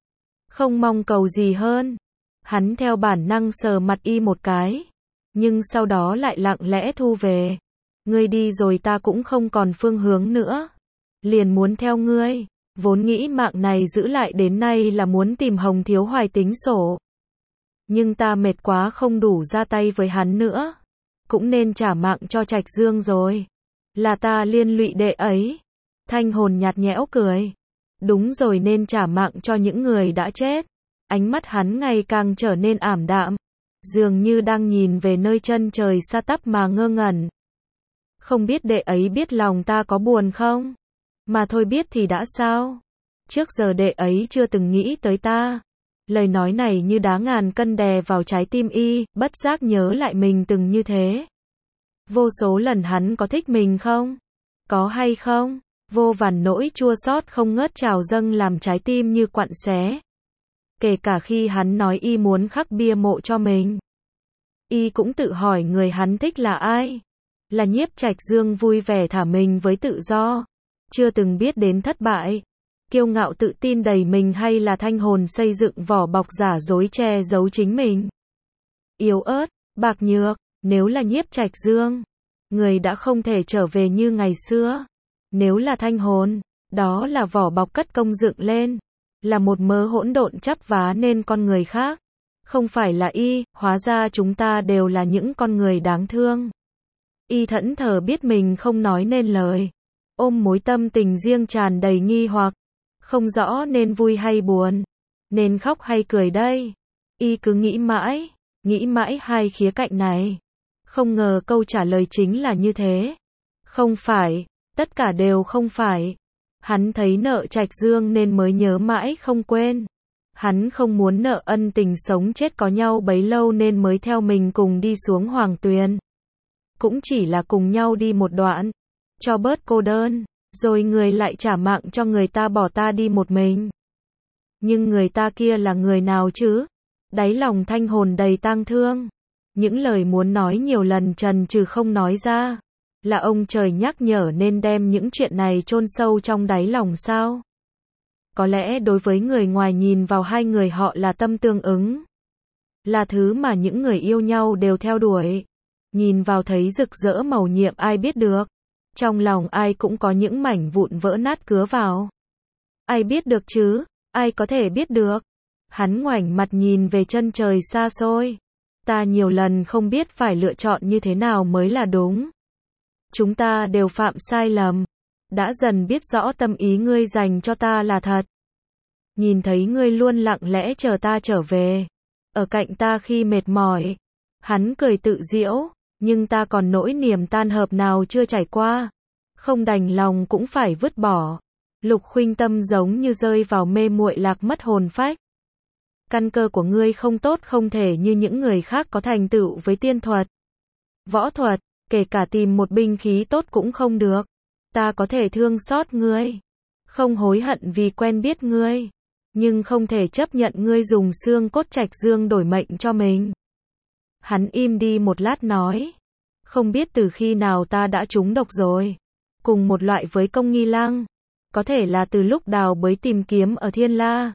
Không mong cầu gì hơn. Hắn theo bản năng sờ mặt y một cái. Nhưng sau đó lại lặng lẽ thu về. Ngươi đi rồi ta cũng không còn phương hướng nữa. Liền muốn theo ngươi. Vốn nghĩ mạng này giữ lại đến nay là muốn tìm Hồng Thiếu Hoài tính sổ. Nhưng ta mệt quá không đủ ra tay với hắn nữa. Cũng nên trả mạng cho Trạch Dương rồi. Là ta liên lụy đệ ấy. Thanh hồn nhạt nhẽo cười. Đúng rồi, nên trả mạng cho những người đã chết. Ánh mắt hắn ngày càng trở nên ảm đạm. dường như đang nhìn về nơi chân trời xa tắp mà ngơ ngẩn. Không biết đệ ấy biết lòng ta có buồn không? Mà thôi biết thì đã sao? Trước giờ đệ ấy chưa từng nghĩ tới ta. Lời nói này như đá ngàn cân đè vào trái tim y, bất giác nhớ lại mình từng như thế. Vô số lần hắn có thích mình không? Có hay không? Vô vàn nỗi chua xót không ngớt trào dâng làm trái tim như quặn xé. Kể cả khi hắn nói y muốn khắc bia mộ cho mình. Y cũng tự hỏi người hắn thích là ai? Là Nhiếp Trạch Dương vui vẻ thả mình với tự do, chưa từng biết đến thất bại, kiêu ngạo tự tin đầy mình, hay là Thanh Hồn xây dựng vỏ bọc giả dối che giấu chính mình? Yếu ớt, bạc nhược, nếu là Nhiếp Trạch Dương, người đã không thể trở về như ngày xưa. Nếu là Thanh Hồn, đó là vỏ bọc cất công dựng lên, là một mớ hỗn độn chắp vá nên con người khác. Không phải là y, hóa ra chúng ta đều là những con người đáng thương. Y thẫn thờ biết mình không nói nên lời, ôm mối tâm tình riêng tràn đầy nghi hoặc, không rõ nên vui hay buồn, nên khóc hay cười đây. Y cứ nghĩ mãi, nghĩ mãi hai khía cạnh này. Không ngờ câu trả lời chính là như thế. Không phải, tất cả đều không phải. Hắn thấy nợ Trạch Dương nên mới nhớ mãi không quên. Hắn không muốn nợ ân tình sống chết có nhau bấy lâu nên mới theo mình cùng đi xuống Hoàng Tuyền. Cũng chỉ là cùng nhau đi một đoạn, cho bớt cô đơn, rồi người lại trả mạng cho người ta bỏ ta đi một mình. Nhưng người ta kia là người nào chứ? Đáy lòng Thanh Hồn đầy tang thương. Những lời muốn nói nhiều lần trần trừ không nói ra. Là ông trời nhắc nhở nên đem những chuyện này chôn sâu trong đáy lòng sao? Có lẽ đối với người ngoài nhìn vào hai người họ là tâm tương ứng. Là thứ mà những người yêu nhau đều theo đuổi. Nhìn vào thấy rực rỡ màu nhiệm ai biết được. Trong lòng ai cũng có những mảnh vụn vỡ nát cứa vào. Ai biết được chứ? Ai có thể biết được? Hắn ngoảnh mặt nhìn về chân trời xa xôi. Ta nhiều lần không biết phải lựa chọn như thế nào mới là đúng. Chúng ta đều phạm sai lầm. Đã dần biết rõ tâm ý ngươi dành cho ta là thật. Nhìn thấy ngươi luôn lặng lẽ chờ ta trở về. Ở cạnh ta khi mệt mỏi. Hắn cười tự giễu. Nhưng ta còn nỗi niềm tan hợp nào chưa trải qua. Không đành lòng cũng phải vứt bỏ. Lục Khuynh Tâm giống như rơi vào mê muội lạc mất hồn phách. Căn cơ của ngươi không tốt, không thể như những người khác có thành tựu với tiên thuật, võ thuật, kể cả tìm một binh khí tốt cũng không được. Ta có thể thương xót ngươi, không hối hận vì quen biết ngươi, nhưng không thể chấp nhận ngươi dùng xương cốt Trạch Dương đổi mệnh cho mình. Hắn im đi một lát nói, không biết từ khi nào ta đã trúng độc rồi, cùng một loại với Công Nghi Lăng, có thể là từ lúc đào bới tìm kiếm ở Thiên La.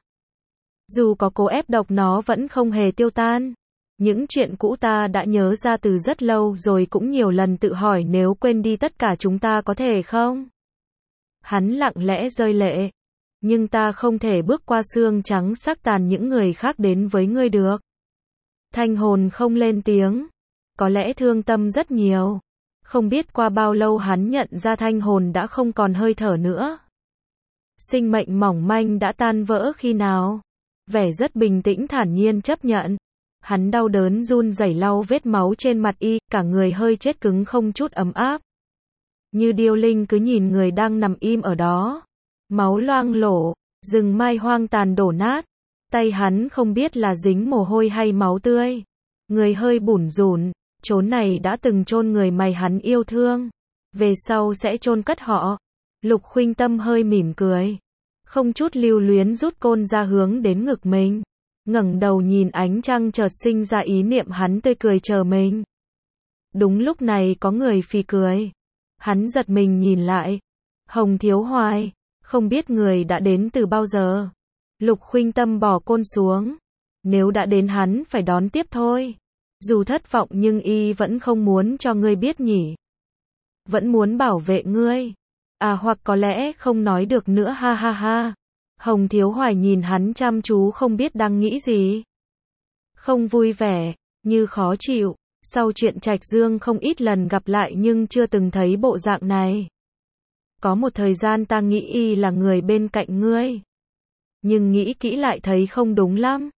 Dù có cố ép độc nó vẫn không hề tiêu tan. Những chuyện cũ ta đã nhớ ra từ rất lâu rồi, cũng nhiều lần tự hỏi nếu quên đi tất cả chúng ta có thể không? Hắn lặng lẽ rơi lệ. Nhưng ta không thể bước qua xương trắng xác tàn những người khác đến với ngươi được. Thanh Hồn không lên tiếng. Có lẽ thương tâm rất nhiều. Không biết qua bao lâu hắn nhận ra Thanh Hồn đã không còn hơi thở nữa. Sinh mệnh mỏng manh đã tan vỡ khi nào? Vẻ rất bình tĩnh thản nhiên chấp nhận. Hắn đau đớn run rẩy lau vết máu trên mặt y, cả người hơi chết cứng không chút ấm áp. Như điêu linh cứ nhìn người đang nằm im ở đó. Máu loang lổ, rừng mai hoang tàn đổ nát. Tay hắn không biết là dính mồ hôi hay máu tươi. Người hơi bủn rủn, chốn này đã từng chôn người mày hắn yêu thương. Về sau sẽ chôn cất họ. Lục Khuynh Tâm hơi mỉm cười. Không chút lưu luyến rút côn ra hướng đến ngực mình. Ngẩng đầu nhìn ánh trăng chợt sinh ra ý niệm hắn tươi cười chờ mình. Đúng lúc này có người phì cười. Hắn giật mình nhìn lại. Hồng Thiếu Hoài, không biết người đã đến từ bao giờ. Lục Khuynh Tâm bỏ côn xuống. Nếu đã đến hắn phải đón tiếp thôi. Dù thất vọng nhưng y vẫn không muốn cho ngươi biết nhỉ. Vẫn muốn bảo vệ ngươi. À hoặc có lẽ không nói được nữa, ha ha ha. Hồng Thiếu Hoài nhìn hắn chăm chú không biết đang nghĩ gì. Không vui vẻ, như khó chịu. Sau chuyện Trạch Dương không ít lần gặp lại nhưng chưa từng thấy bộ dạng này. Có một thời gian ta nghĩ y là người bên cạnh ngươi. Nhưng nghĩ kỹ lại thấy không đúng lắm.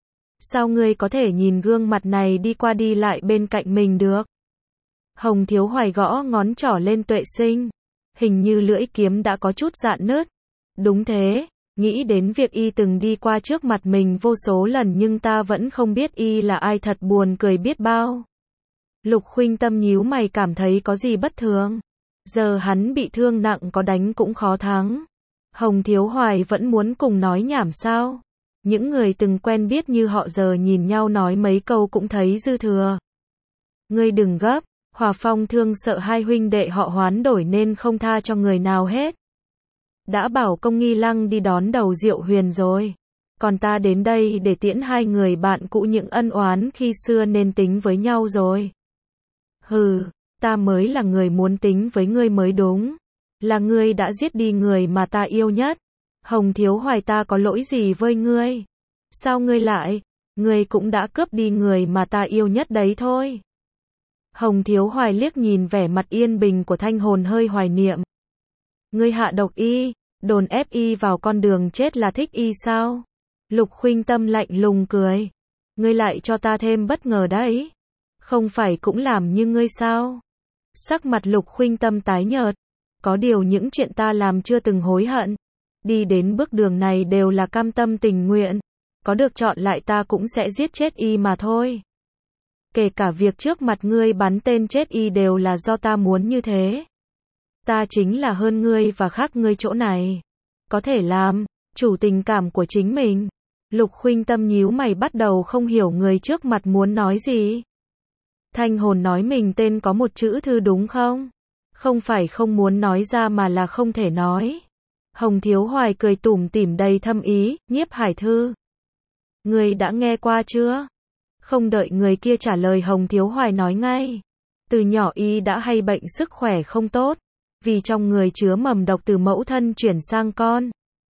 Sao ngươi có thể nhìn gương mặt này đi qua đi lại bên cạnh mình được? Hồng Thiếu Hoài gõ ngón trỏ lên Tuệ Sinh. Hình như lưỡi kiếm đã có chút rạn nứt. Đúng thế, nghĩ đến việc y từng đi qua trước mặt mình vô số lần nhưng ta vẫn không biết y là ai, thật buồn cười biết bao. Lục Khuynh Tâm nhíu mày, cảm thấy có gì bất thường. Giờ hắn bị thương nặng, có đánh cũng khó thắng. Hồng Thiếu Hoài vẫn muốn cùng nói nhảm sao? Những người từng quen biết như họ giờ nhìn nhau nói mấy câu cũng thấy dư thừa. Ngươi đừng gấp, Hòa Phong Thương sợ hai huynh đệ họ hoán đổi nên không tha cho người nào hết. Đã bảo Công Nghi Lăng đi đón đầu Diệu Huyền rồi. Còn ta đến đây để tiễn hai người bạn cũ, những ân oán khi xưa nên tính với nhau rồi. Hừ, ta mới là người muốn tính với ngươi mới đúng. Là ngươi đã giết đi người mà ta yêu nhất. Hồng Thiếu Hoài, ta có lỗi gì với ngươi? Sao ngươi lại? Ngươi cũng đã cướp đi người mà ta yêu nhất đấy thôi. Hồng Thiếu Hoài liếc nhìn vẻ mặt yên bình của Thanh Hồn, hơi hoài niệm. Ngươi hạ độc y, đồn ép y vào con đường chết là thích y sao? Lục Khuynh Tâm lạnh lùng cười. Ngươi lại cho ta thêm bất ngờ đấy. Không phải cũng làm như ngươi sao? Sắc mặt Lục Khuynh Tâm tái nhợt. Có điều những chuyện ta làm chưa từng hối hận. Đi đến bước đường này đều là cam tâm tình nguyện. Có được chọn lại ta cũng sẽ giết chết y mà thôi. Kể cả việc trước mặt ngươi bắn tên chết y đều là do ta muốn như thế. Ta chính là hơn ngươi và khác ngươi chỗ này. Có thể làm chủ tình cảm của chính mình. Lục Khuynh Tâm nhíu mày, bắt đầu không hiểu người trước mặt muốn nói gì. Thanh Hồn nói mình tên có một chữ Thư đúng không? Không phải không muốn nói ra mà là không thể nói. Hồng Thiếu Hoài cười tủm tỉm đầy thâm ý, Nhiếp Hải Thư. Ngươi đã nghe qua chưa? Không đợi người kia trả lời, Hồng Thiếu Hoài nói ngay. Từ nhỏ y đã hay bệnh sức khỏe không tốt. Vì trong người chứa mầm độc từ mẫu thân chuyển sang con.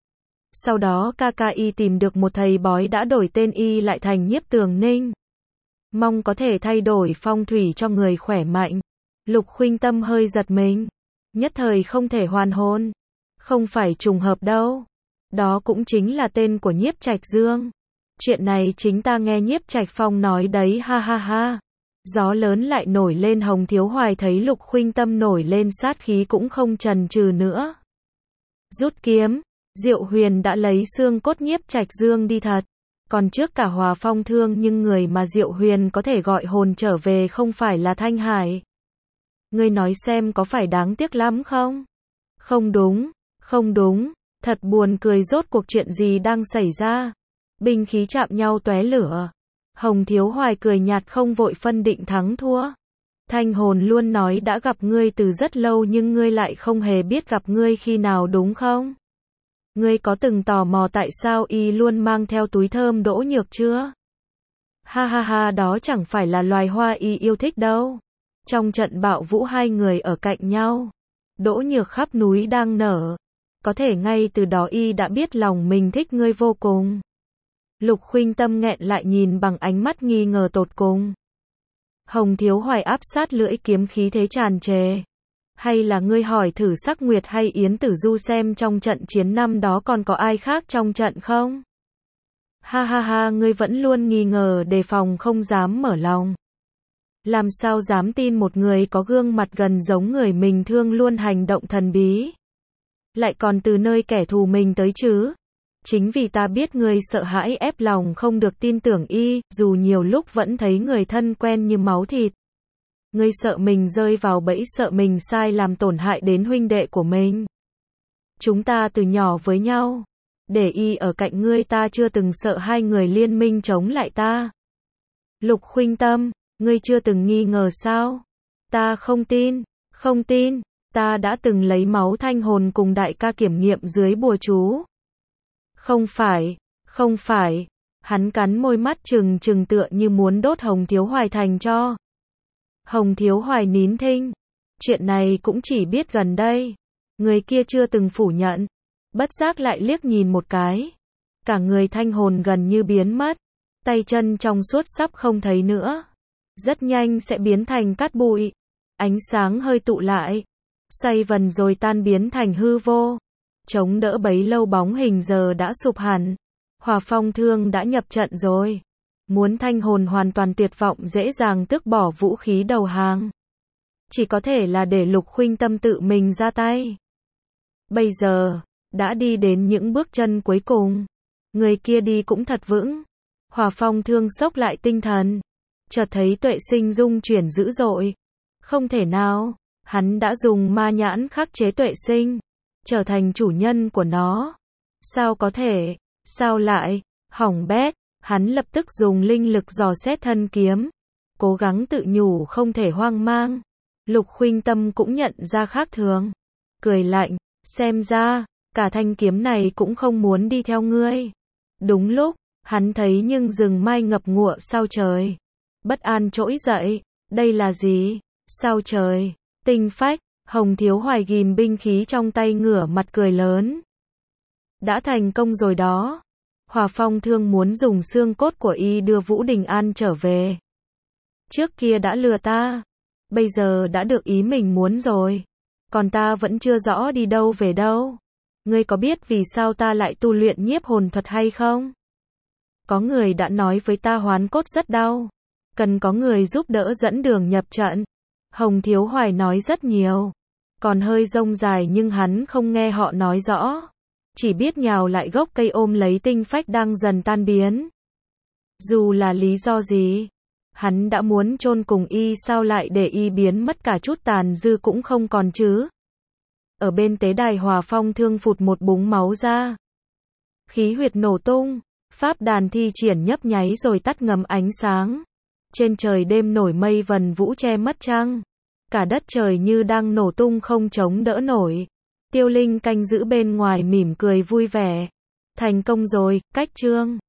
Sau đó ca ca y tìm được một thầy bói đã đổi tên y lại thành Nhiếp Tường Ninh. Mong có thể thay đổi phong thủy cho người khỏe mạnh. Lục Khuynh Tâm hơi giật mình. Nhất thời không thể hoàn hồn. Không phải trùng hợp đâu. Đó cũng chính là tên của Nhiếp Trạch Dương. Chuyện này chính ta nghe Nhiếp Trạch Phong nói đấy, ha ha ha. Gió lớn lại nổi lên. Hồng Thiếu Hoài thấy Lục Khuynh Tâm nổi lên sát khí cũng không chần chừ nữa. Rút kiếm. Diệu Huyền đã lấy xương cốt Nhiếp Trạch Dương đi thật. Còn trước cả Hòa Phong Thương, nhưng người mà Diệu Huyền có thể gọi hồn trở về không phải là Thanh Hải. Ngươi nói xem có phải đáng tiếc lắm không? Không đúng, không đúng, thật buồn cười, rốt cuộc chuyện gì đang xảy ra? Binh khí chạm nhau tóe lửa. Hồng Thiếu Hoài cười nhạt, không vội phân định thắng thua. Thanh Hồn luôn nói đã gặp ngươi từ rất lâu nhưng ngươi lại không hề biết gặp ngươi khi nào đúng không? Ngươi có từng tò mò tại sao y luôn mang theo túi thơm Đỗ Nhược chưa? Ha ha ha, đó chẳng phải là loài hoa y yêu thích đâu. Trong trận bạo vũ hai người ở cạnh nhau. Đỗ Nhược khắp núi đang nở. Có thể ngay từ đó y đã biết lòng mình thích ngươi vô cùng. Lục Khuynh Tâm nghẹn lại, nhìn bằng ánh mắt nghi ngờ tột cùng. Hồng Thiếu Hoài áp sát lưỡi kiếm, khí thế tràn trề. Hay là ngươi hỏi thử Sắc Nguyệt hay Yến Tử Du xem trong trận chiến năm đó còn có ai khác trong trận không? Ha ha ha, ngươi vẫn luôn nghi ngờ đề phòng, không dám mở lòng. Làm sao dám tin một người có gương mặt gần giống người mình thương luôn hành động thần bí. Lại còn từ nơi kẻ thù mình tới chứ. Chính vì ta biết ngươi sợ hãi ép lòng không được tin tưởng y, dù nhiều lúc vẫn thấy người thân quen như máu thịt. Ngươi sợ mình rơi vào bẫy, sợ mình sai làm tổn hại đến huynh đệ của mình. Chúng ta từ nhỏ với nhau. Để y ở cạnh ngươi, ta chưa từng sợ hai người liên minh chống lại ta. Lục Khuynh Tâm, ngươi chưa từng nghi ngờ sao? Ta không tin, không tin, ta đã từng lấy máu Thanh Hồn cùng đại ca kiểm nghiệm dưới bùa chú. Không phải, không phải, hắn cắn môi, mắt trừng trừng tựa như muốn đốt Hồng Thiếu Hoài thành tro. Hồng Thiếu Hoài nín thinh. Chuyện này cũng chỉ biết gần đây. Người kia chưa từng phủ nhận. Bất giác lại liếc nhìn một cái. Cả người Thanh Hồn gần như biến mất. Tay chân trong suốt sắp không thấy nữa. Rất nhanh sẽ biến thành cát bụi. Ánh sáng hơi tụ lại. Xoay vần rồi tan biến thành hư vô. Chống đỡ bấy lâu bóng hình giờ đã sụp hẳn. Hòa Phong Thương đã nhập trận rồi. Muốn thanh hồn hoàn toàn tuyệt vọng dễ dàng tước bỏ vũ khí đầu hàng. Chỉ có thể là để Lục Khuynh Tâm tự mình ra tay. Bây giờ, đã đi đến những bước chân cuối cùng. Người kia đi cũng thật vững. Hỏa Phong Thương xốc lại tinh thần. Chợt thấy Tuệ Sinh rung chuyển dữ dội. Không thể nào, hắn đã dùng ma nhãn khắc chế Tuệ Sinh, trở thành chủ nhân của nó. Sao có thể, sao lại, hỏng bét, hắn lập tức dùng linh lực dò xét thân kiếm. Cố gắng tự nhủ không thể hoang mang. Lục Khuynh Tâm cũng nhận ra khác thường. Cười lạnh, xem ra, cả thanh kiếm này cũng không muốn đi theo ngươi. Đúng lúc, hắn thấy nhưng rừng mai ngập ngụa sao trời. Bất an trỗi dậy, đây là gì? Sao trời? Tinh phách, Hồng Thiếu Hoài ghim binh khí trong tay ngửa mặt cười lớn. Đã thành công rồi đó. Hỏa Phong Thương muốn dùng xương cốt của y đưa Vũ Đình An trở về. Trước kia đã lừa ta, bây giờ đã được ý mình muốn rồi. Còn ta vẫn chưa rõ đi đâu về đâu. Ngươi có biết vì sao ta lại tu luyện nhiếp hồn thuật hay không? Có người đã nói với ta hoán cốt rất đau. Cần có người giúp đỡ dẫn đường nhập trận. Hồng Thiếu Hoài nói rất nhiều. Còn hơi rông dài nhưng hắn không nghe họ nói rõ. Chỉ biết nhào lại gốc cây ôm lấy tinh phách đang dần tan biến. Dù là lý do gì, hắn đã muốn chôn cùng y sao lại để y biến mất cả chút tàn dư cũng không còn chứ. Ở bên tế đài Hỏa Phong Thương phụt một búng máu ra. Khí huyệt nổ tung, pháp đàn thi triển nhấp nháy rồi tắt ngấm ánh sáng. Trên trời đêm nổi mây vần vũ che mất trăng. Cả đất trời như đang nổ tung không chống đỡ nổi. Tiêu Linh canh giữ bên ngoài mỉm cười vui vẻ. Thành công rồi, cách chương.